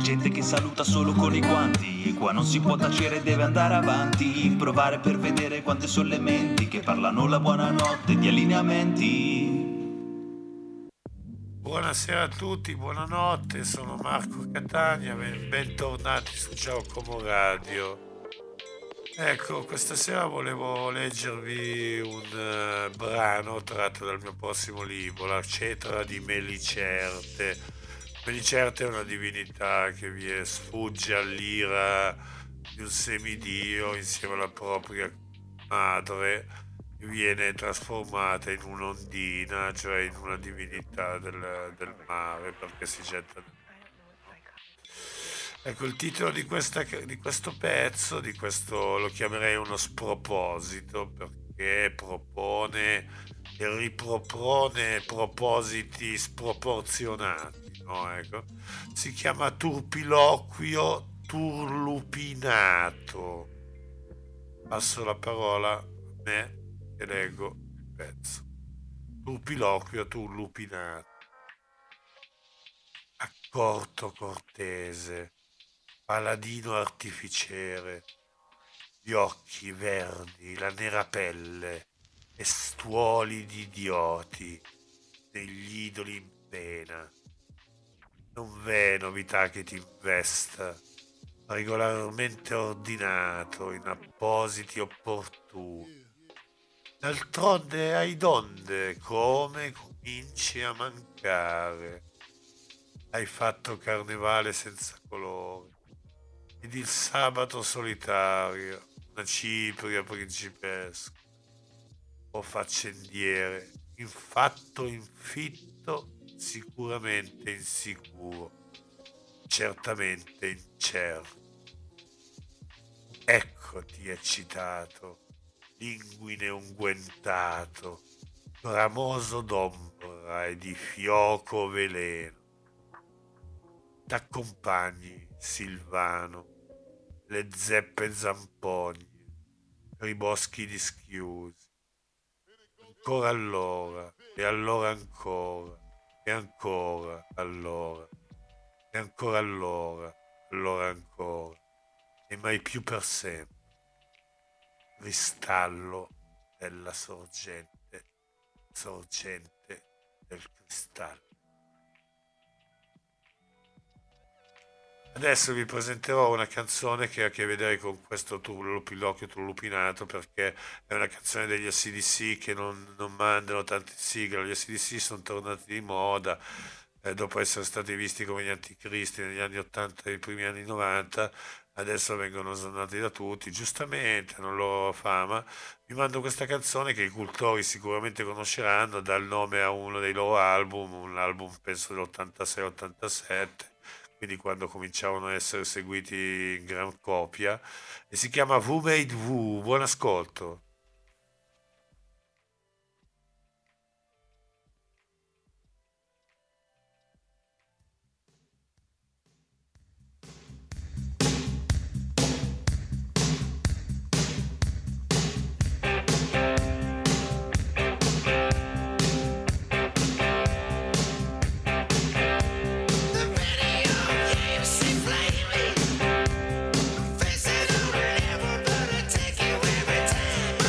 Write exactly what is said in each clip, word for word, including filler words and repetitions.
gente che saluta solo con i guanti. E qua non si può tacere, deve andare avanti, provare per vedere quante sono le menti che parlano la buonanotte di allineamenti. Buonasera a tutti, buonanotte, sono Marco Catania, ben- bentornati su Ciao Como Radio. Ecco, questa sera volevo leggervi un eh, brano tratto dal mio prossimo libro, La cetra di Melicerte. Melicerte è una divinità che vi è- sfugge all'ira di un semidio insieme alla propria madre, viene trasformata in un'ondina, cioè in una divinità del, del mare, perché si getta nel mare, no? Ecco, il titolo di, questa, di questo pezzo, di questo lo chiamerei uno sproposito, perché propone e ripropone propositi sproporzionati, no? Ecco. Si chiama turpiloquio turlupinato. Passo la parola a me e leggo il pezzo. Turpiloquio turlupinato. Accorto cortese, paladino artificiere, gli occhi verdi, la nera pelle e stuoli di idioti degli idoli in pena. Non v'è novità che ti investa, regolarmente ordinato in appositi opportuni. D'altronde hai donde, come cominci a mancare. Hai fatto carnevale senza colore ed il sabato solitario, una cipria principesca o faccendiere, infatto infitto, sicuramente insicuro, certamente incerto. Eccoti eccitato, linguine unguentato, bramoso d'ombra e di fioco veleno. T'accompagni, Silvano, le zeppe zampogne, per i boschi dischiusi. Ancora allora, e allora ancora, e ancora allora, e ancora allora, allora ancora, e mai più per sempre. Cristallo della sorgente, sorgente del cristallo. Adesso vi presenterò una canzone che ha a che vedere con questo turlupilocchio turlupinato, perché è una canzone degli A C D C che non, non mandano tante sigle. Gli A C D C sono tornati di moda eh, dopo essere stati visti come gli anticristi negli anni ottanta e i primi anni novanta. Adesso vengono osannati da tutti, giustamente, hanno loro fama. Vi mando questa canzone che i cultori sicuramente conosceranno, dà il nome a uno dei loro album, un album penso dell'ottantasei ottantasette, quindi quando cominciavano a essere seguiti in gran copia, e si chiama Who Made Who. Buon ascolto. Facing on a level, but I take you every time.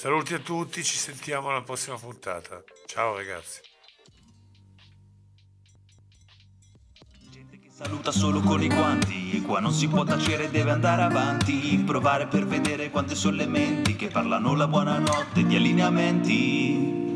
Saluti a tutti, ci sentiamo alla prossima puntata. Ciao ragazzi. Saluta solo con i guanti, qua non si può tacere, deve andare avanti, provare per vedere quante sono le menti che parlano la buonanotte di allineamenti.